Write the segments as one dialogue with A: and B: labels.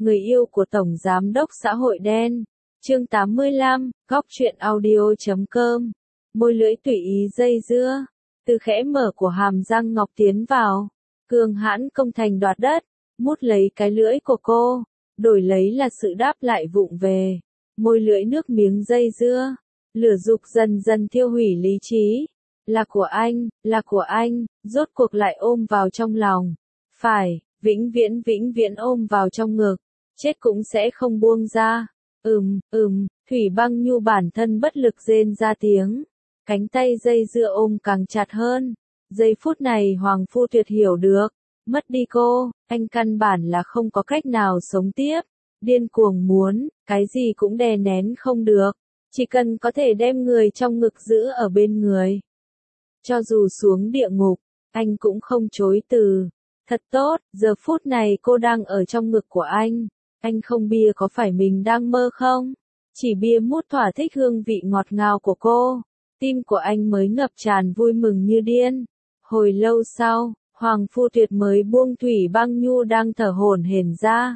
A: người yêu của Tổng Giám đốc xã hội đen. Chương 85, Góc truyện audio.com. Môi lưỡi tùy ý dây dưa, từ khẽ mở của hàm răng ngọc tiến vào, cường hãn công thành đoạt đất, mút lấy cái lưỡi của cô, đổi lấy là sự đáp lại vụng về. Môi lưỡi nước miếng dây dưa, lửa dục dần dần thiêu hủy lý trí. Là của anh, rốt cuộc lại ôm vào trong lòng. Phải, vĩnh viễn ôm vào trong ngực, chết cũng sẽ không buông ra. Thủy Băng Nhu bản thân bất lực rên ra tiếng, cánh tay dây dưa ôm càng chặt hơn. Giây phút này Hoàng Phu Tuyệt hiểu được, mất đi cô, anh căn bản là không có cách nào sống tiếp. Điên cuồng muốn, cái gì cũng đè nén không được, chỉ cần có thể đem người trong ngực giữ ở bên người. Cho dù xuống địa ngục, anh cũng không chối từ. Thật tốt, giờ phút này cô đang ở trong ngực của anh không bia có phải mình đang mơ không? Chỉ bia mút thỏa thích hương vị ngọt ngào của cô, tim của anh mới ngập tràn vui mừng như điên. Hồi lâu sau, Hoàng Phu Tuyệt mới buông Thủy Băng Nhu đang thở hổn hển ra.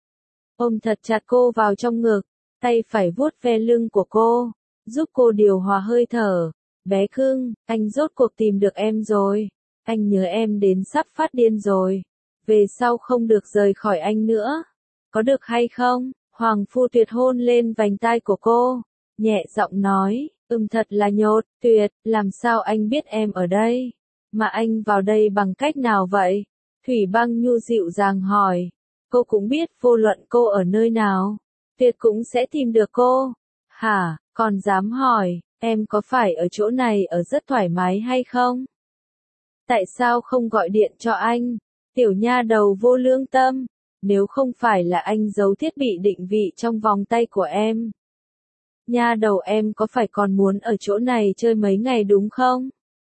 A: Ôm thật chặt cô vào trong ngực, tay phải vuốt ve lưng của cô, giúp cô điều hòa hơi thở. Bé cưng, anh rốt cuộc tìm được em rồi. Anh nhớ em đến sắp phát điên rồi. Về sau không được rời khỏi anh nữa. Có được hay không? Hoàng Phu Tuyệt hôn lên vành tai của cô, nhẹ giọng nói, thật là nhột, Tuyệt, làm sao anh biết em ở đây? Mà anh vào đây bằng cách nào vậy? Thủy Băng Nhu dịu dàng hỏi. Cô cũng biết vô luận cô ở nơi nào, Tuyệt cũng sẽ tìm được cô. Hả, còn dám hỏi, em có phải ở chỗ này ở rất thoải mái hay không? Tại sao không gọi điện cho anh? Tiểu nha đầu vô lương tâm. Nếu không phải là anh giấu thiết bị định vị trong vòng tay của em. Nha đầu em có phải còn muốn ở chỗ này chơi mấy ngày đúng không?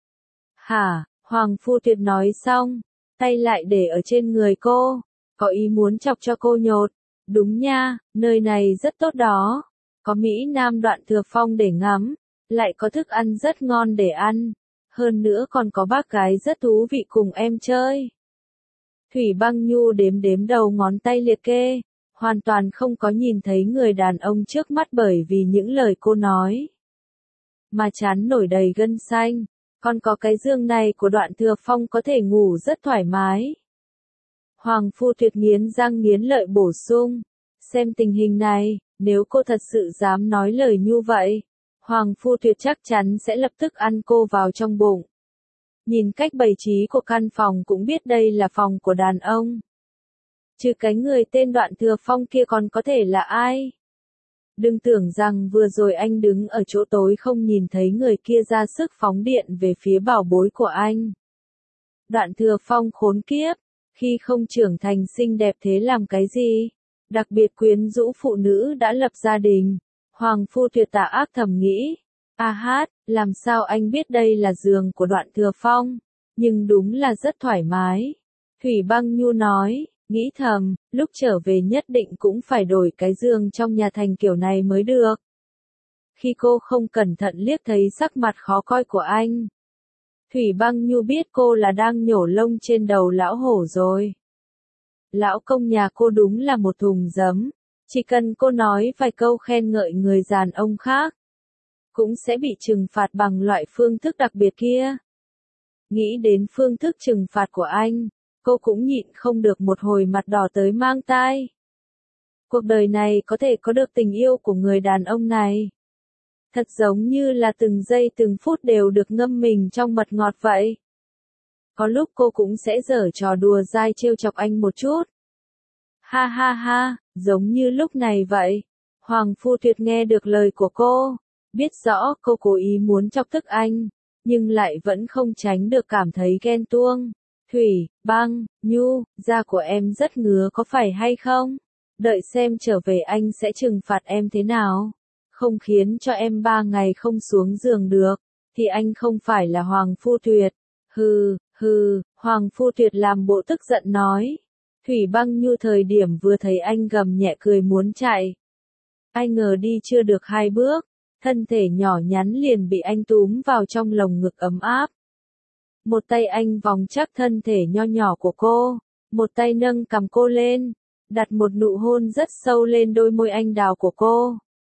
A: Hả, Hoàng Phu Tuyệt nói xong, tay lại để ở trên người cô, có ý muốn chọc cho cô nhột. Đúng nha, nơi này rất tốt đó, có Mỹ Nam Đoạn Thừa Phong để ngắm, lại có thức ăn rất ngon để ăn, hơn nữa còn có bác gái rất thú vị cùng em chơi. Thủy Băng Nhu đếm đầu ngón tay liệt kê, hoàn toàn không có nhìn thấy người đàn ông trước mắt bởi vì những lời cô nói. Mà trán nổi đầy gân xanh, còn có cái giường này của Đoạn Thừa Phong có thể ngủ rất thoải mái. Hoàng Phu Tuyệt nghiến răng nghiến lợi bổ sung, xem tình hình này, nếu cô thật sự dám nói lời như vậy, Hoàng Phu Tuyệt chắc chắn sẽ lập tức ăn cô vào trong bụng. Nhìn cách bày trí của căn phòng cũng biết đây là phòng của đàn ông. Trừ cái người tên Đoạn Thừa Phong kia còn có thể là ai? Đừng tưởng rằng vừa rồi anh đứng ở chỗ tối không nhìn thấy người kia ra sức phóng điện về phía bảo bối của anh. Đoạn Thừa Phong khốn kiếp, khi không trưởng thành xinh đẹp thế làm cái gì? Đặc biệt quyến rũ phụ nữ đã lập gia đình. Hoàng Phu Tuyệt tà ác thầm nghĩ. Làm sao anh biết đây là giường của Đoạn Thừa Phong? Nhưng đúng là rất thoải mái. Thủy Băng Nhu nói, nghĩ thầm, lúc trở về nhất định cũng phải đổi cái giường trong nhà thành kiểu này mới được. Khi cô không cẩn thận liếc thấy sắc mặt khó coi của anh, Thủy Băng Nhu biết cô là đang nhổ lông trên đầu lão hổ rồi. Lão công nhà cô đúng là một thùng giấm, chỉ cần cô nói vài câu khen ngợi người đàn ông khác, cũng sẽ bị trừng phạt bằng loại phương thức đặc biệt kia. Nghĩ đến phương thức trừng phạt của anh, cô cũng nhịn không được một hồi mặt đỏ tới mang tai. Cuộc đời này có thể có được tình yêu của người đàn ông này. Thật giống như là từng giây từng phút đều được ngâm mình trong mật ngọt vậy. Có lúc cô cũng sẽ giở trò đùa dai trêu chọc anh một chút. Ha, giống như lúc này vậy. Hoàng Phu Tuyệt nghe được lời của cô, biết rõ cô cố ý muốn chọc tức anh, nhưng lại vẫn không tránh được cảm thấy ghen tuông. Thủy Băng Nhu, da của em rất ngứa có phải hay không? Đợi xem trở về anh sẽ trừng phạt em thế nào. Không khiến cho em 3 ngày không xuống giường được, thì anh không phải là Hoàng Phu Tuyệt. Hừ, Hoàng Phu Tuyệt làm bộ tức giận nói. Thủy Băng Nhu thời điểm vừa thấy anh gầm nhẹ cười muốn chạy. Ai ngờ đi chưa được 2 bước, thân thể nhỏ nhắn liền bị anh túm vào trong lồng ngực ấm áp. Một tay anh vòng chắc thân thể nho nhỏ của cô, một tay nâng cằm cô lên, đặt một nụ hôn rất sâu lên đôi môi anh đào của cô.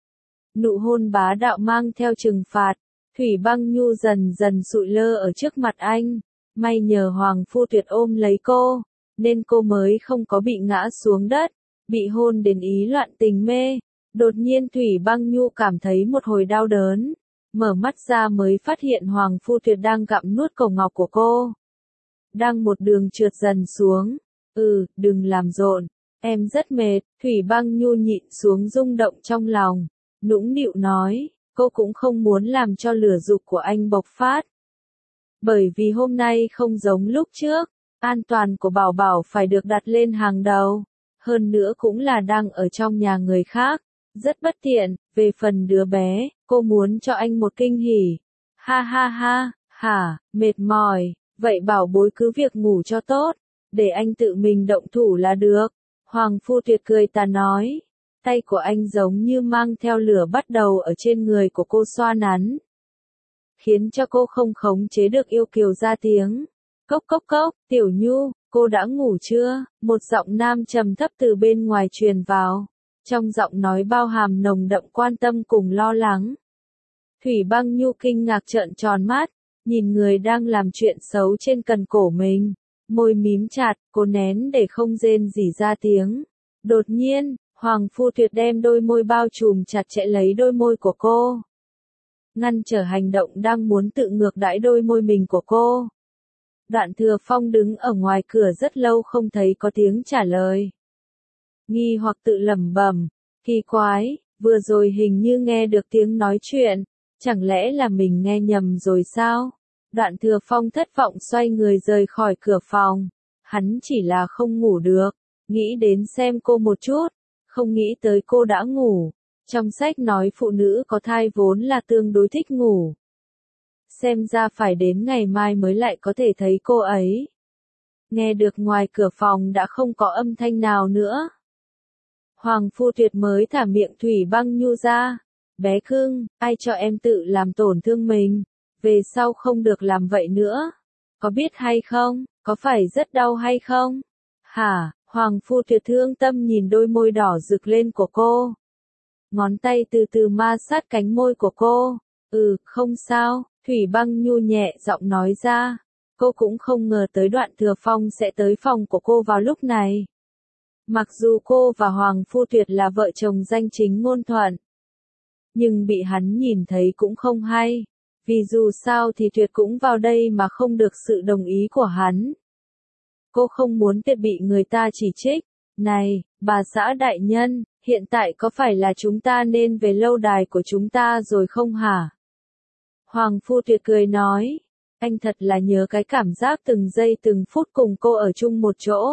A: Nụ hôn bá đạo mang theo trừng phạt, Thủy Băng Nhu dần dần sụi lơ ở trước mặt anh. May nhờ Hoàng Phu Tuyệt ôm lấy cô, nên cô mới không có bị ngã xuống đất, bị hôn đến ý loạn tình mê. Đột nhiên Thủy Băng Nhu cảm thấy một hồi đau đớn, mở mắt ra mới phát hiện Hoàng Phu Tuyệt đang gặm nuốt cổ ngọc của cô. Đang một đường trượt dần xuống. Đừng làm rộn, em rất mệt. Thủy Băng Nhu nhịn xuống rung động trong lòng, nũng nịu nói, cô cũng không muốn làm cho lửa dục của anh bộc phát. Bởi vì hôm nay không giống lúc trước, an toàn của Bảo Bảo phải được đặt lên hàng đầu. Hơn nữa cũng là đang ở trong nhà người khác, rất bất tiện. Về phần đứa bé, cô muốn cho anh một kinh hỉ. Ha ha ha, hả, mệt mỏi, vậy bảo bối cứ việc ngủ cho tốt, để anh tự mình động thủ là được. Hoàng Phu Tuyệt cười tà nói. Tay của anh giống như mang theo lửa bắt đầu ở trên người của cô xoa nắn, khiến cho cô không khống chế được yêu kiều ra tiếng. Cốc cốc cốc, Tiểu Nhu, cô đã ngủ chưa? Một giọng nam trầm thấp từ bên ngoài truyền vào. Trong giọng nói bao hàm nồng đậm quan tâm cùng lo lắng. Thủy Băng Nhu kinh ngạc trợn tròn mắt, nhìn người đang làm chuyện xấu trên cần cổ mình. Môi mím chặt, cô nén để không rên rỉ ra tiếng. Đột nhiên, Hoàng Phu Tuyệt đem đôi môi bao trùm chặt chẽ lấy đôi môi của cô, ngăn trở hành động đang muốn tự ngược đãi đôi môi mình của cô. Đoạn Thừa Phong đứng ở ngoài cửa rất lâu không thấy có tiếng trả lời. Nghi hoặc tự lẩm bẩm, kỳ quái, vừa rồi hình như nghe được tiếng nói chuyện, chẳng lẽ là mình nghe nhầm rồi sao? Đoạn Thừa Phong thất vọng xoay người rời khỏi cửa phòng. Hắn chỉ là không ngủ được, nghĩ đến xem cô một chút, không nghĩ tới cô đã ngủ. Trong sách nói phụ nữ có thai vốn là tương đối thích ngủ. Xem ra phải đến ngày mai mới lại có thể thấy cô ấy. Nghe được ngoài cửa phòng đã không có âm thanh nào nữa. Hoàng Phu Tuyệt mới thả miệng Thủy Băng Nhu ra. Bé cưng, ai cho em tự làm tổn thương mình? Về sau không được làm vậy nữa. Có biết hay không? Có phải rất đau hay không? Hả? Hoàng Phu Tuyệt thương tâm nhìn đôi môi đỏ rực lên của cô. Ngón tay từ từ ma sát cánh môi của cô. Không sao, Thủy Băng Nhu nhẹ giọng nói ra. Cô cũng không ngờ tới Đoạn Thừa Phong sẽ tới phòng của cô vào lúc này. Mặc dù cô và Hoàng Phu Tuyệt là vợ chồng danh chính ngôn thuận, nhưng bị hắn nhìn thấy cũng không hay. Vì dù sao thì Tuyệt cũng vào đây mà không được sự đồng ý của hắn. Cô không muốn Tuyệt bị người ta chỉ trích. Này, bà xã đại nhân, hiện tại có phải là chúng ta nên về lâu đài của chúng ta rồi không hả? Hoàng Phu Tuyệt cười nói, anh thật là nhớ cái cảm giác từng giây từng phút cùng cô ở chung một chỗ.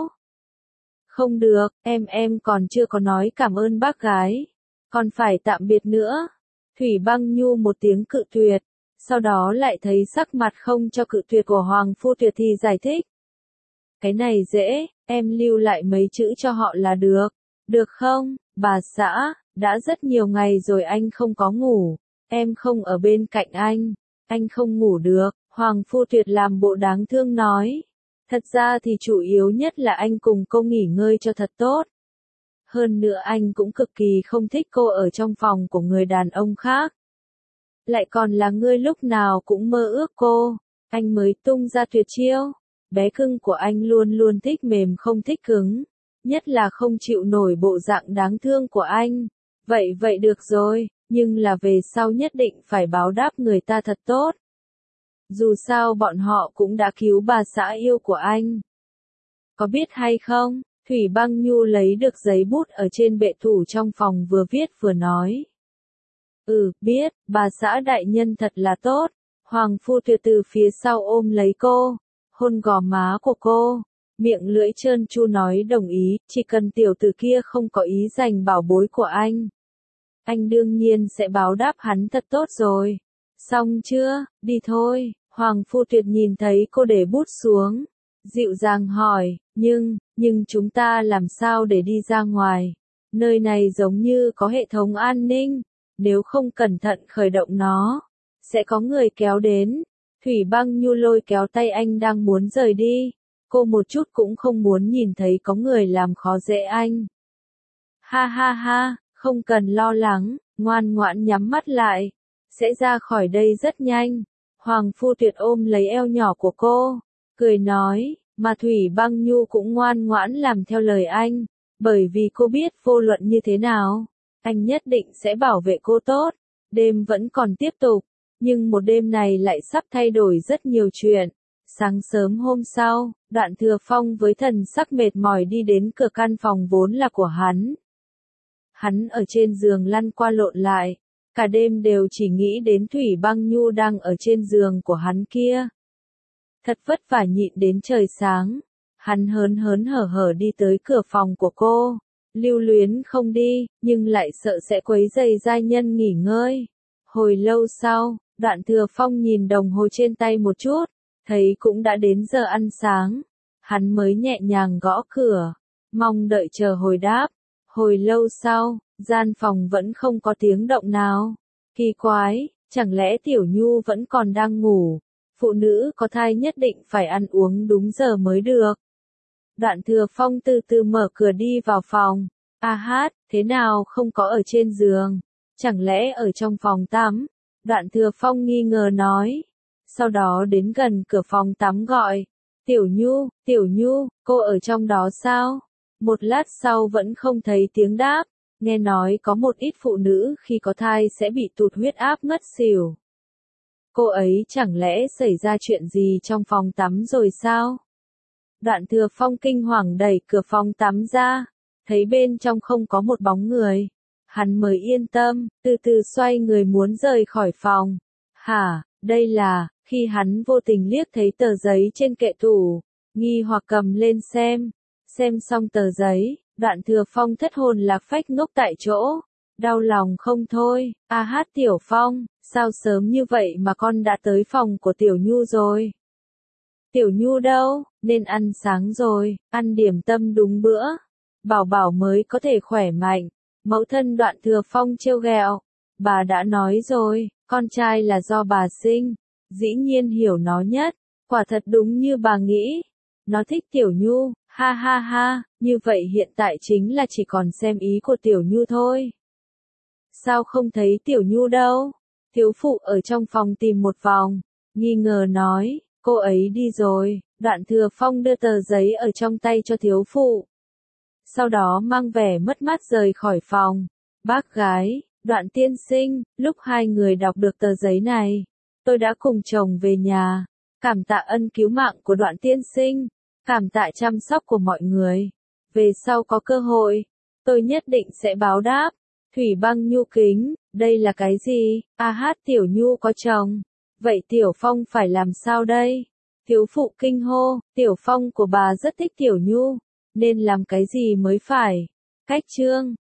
A: Không được, em còn chưa có nói cảm ơn bác gái. Còn phải tạm biệt nữa. Thủy Băng Nhu một tiếng cự tuyệt, sau đó lại thấy sắc mặt không cho cự tuyệt của Hoàng Phu Tuyệt thì giải thích. Cái này dễ, em lưu lại mấy chữ cho họ là được. Được không, bà xã, đã rất nhiều ngày rồi anh không có ngủ. Em không ở bên cạnh anh không ngủ được. Hoàng Phu Tuyệt làm bộ đáng thương nói. Thật ra thì chủ yếu nhất là anh cùng cô nghỉ ngơi cho thật tốt. Hơn nữa anh cũng cực kỳ không thích cô ở trong phòng của người đàn ông khác. Lại còn là ngươi lúc nào cũng mơ ước cô. Anh mới tung ra tuyệt chiêu. Bé cưng của anh luôn luôn thích mềm không thích cứng. Nhất là không chịu nổi bộ dạng đáng thương của anh. Vậy được rồi, nhưng là về sau nhất định phải báo đáp người ta thật tốt. Dù sao bọn họ cũng đã cứu bà xã yêu của anh. Có biết hay không, Thủy Băng Nhu lấy được giấy bút ở trên bệ tủ trong phòng vừa viết vừa nói. Biết, bà xã đại nhân thật là tốt. Hoàng Phu Tuyệt từ phía sau ôm lấy cô, hôn gò má của cô, miệng lưỡi trơn tru nói đồng ý, chỉ cần tiểu tử kia không có ý giành bảo bối của anh đương nhiên sẽ báo đáp hắn thật tốt rồi. Xong chưa, đi thôi. Hoàng Phu Tuyệt nhìn thấy cô để bút xuống, dịu dàng hỏi, nhưng chúng ta làm sao để đi ra ngoài? Nơi này giống như có hệ thống an ninh, nếu không cẩn thận khởi động nó, sẽ có người kéo đến. Thủy Băng Nhu lôi kéo tay anh đang muốn rời đi, Cô một chút cũng không muốn nhìn thấy có người làm khó dễ anh. Ha ha ha, không cần lo lắng, ngoan ngoãn nhắm mắt lại. Sẽ ra khỏi đây rất nhanh. Hoàng Phu Tuyệt ôm lấy eo nhỏ của cô, cười nói, mà Thủy Băng Nhu cũng ngoan ngoãn làm theo lời anh, bởi vì cô biết vô luận như thế nào, anh nhất định sẽ bảo vệ cô tốt. Đêm vẫn còn tiếp tục, nhưng một đêm này lại sắp thay đổi rất nhiều chuyện. Sáng sớm hôm sau, Đoạn Thừa Phong với thần sắc mệt mỏi đi đến cửa căn phòng vốn là của hắn. Hắn ở trên giường lăn qua lộn lại, cả đêm đều chỉ nghĩ đến Thủy Băng Nhu đang ở trên giường của hắn kia. Thật vất vả nhịn đến trời sáng, hắn hớn hớn hở hở đi tới cửa phòng của cô, lưu luyến không đi, nhưng lại sợ sẽ quấy rầy giai nhân nghỉ ngơi. Hồi lâu sau, Đoạn Thừa Phong nhìn đồng hồ trên tay một chút, thấy cũng đã đến giờ ăn sáng, hắn mới nhẹ nhàng gõ cửa, mong đợi chờ hồi đáp. Hồi lâu sau, gian phòng vẫn không có tiếng động nào. Kỳ quái, chẳng lẽ Tiểu Nhu vẫn còn đang ngủ? Phụ nữ có thai nhất định phải ăn uống đúng giờ mới được. Đoạn Thừa Phong từ từ mở cửa đi vào phòng. A hát, thế nào không có ở trên giường? Chẳng lẽ ở trong phòng tắm? Đoạn Thừa Phong nghi ngờ nói. Sau đó đến gần cửa phòng tắm gọi. Tiểu Nhu, cô ở trong đó sao? Một lát sau vẫn không thấy tiếng đáp. Nghe nói có một ít phụ nữ khi có thai sẽ bị tụt huyết áp ngất xỉu. Cô ấy chẳng lẽ xảy ra chuyện gì trong phòng tắm rồi sao? Đoạn Thừa Phong kinh hoàng đẩy cửa phòng tắm ra, thấy bên trong không có một bóng người. Hắn mới yên tâm, từ từ xoay người muốn rời khỏi phòng. Hả, đây là, khi hắn vô tình liếc thấy tờ giấy trên kệ tủ, nghi hoặc cầm lên xem xong tờ giấy, Đoạn Thừa Phong thất hồn lạc phách ngốc tại chỗ, đau lòng không thôi. A hát Tiểu Phong, sao sớm như vậy mà con đã tới phòng của Tiểu Nhu rồi? Tiểu Nhu đâu, nên ăn sáng rồi, ăn điểm tâm đúng bữa, bảo bảo mới có thể khỏe mạnh. Mẫu thân Đoạn Thừa Phong trêu ghẹo, bà đã nói rồi, con trai là do bà sinh, dĩ nhiên hiểu nó nhất, quả thật đúng như bà nghĩ. Nó thích Tiểu Nhu, ha ha ha, như vậy hiện tại chính là chỉ còn xem ý của Tiểu Nhu thôi. Sao không thấy Tiểu Nhu đâu? Thiếu phụ ở trong phòng tìm một vòng, nghi ngờ nói, cô ấy đi rồi. Đoạn Thừa Phong đưa tờ giấy ở trong tay cho thiếu phụ. Sau đó mang vẻ mất mát rời khỏi phòng. Bác gái, Đoạn tiên sinh, lúc hai người đọc được tờ giấy này, tôi đã cùng chồng về nhà, cảm tạ ân cứu mạng của Đoạn tiên sinh, cảm tạ chăm sóc của mọi người. Về sau có cơ hội, tôi nhất định sẽ báo đáp. Thủy Băng Nhu kính, đây là cái gì? A hát Tiểu Nhu có chồng. Vậy Tiểu Phong phải làm sao đây? Thiếu phụ kinh hô, Tiểu Phong của bà rất thích Tiểu Nhu, nên làm cái gì mới phải? Cách chương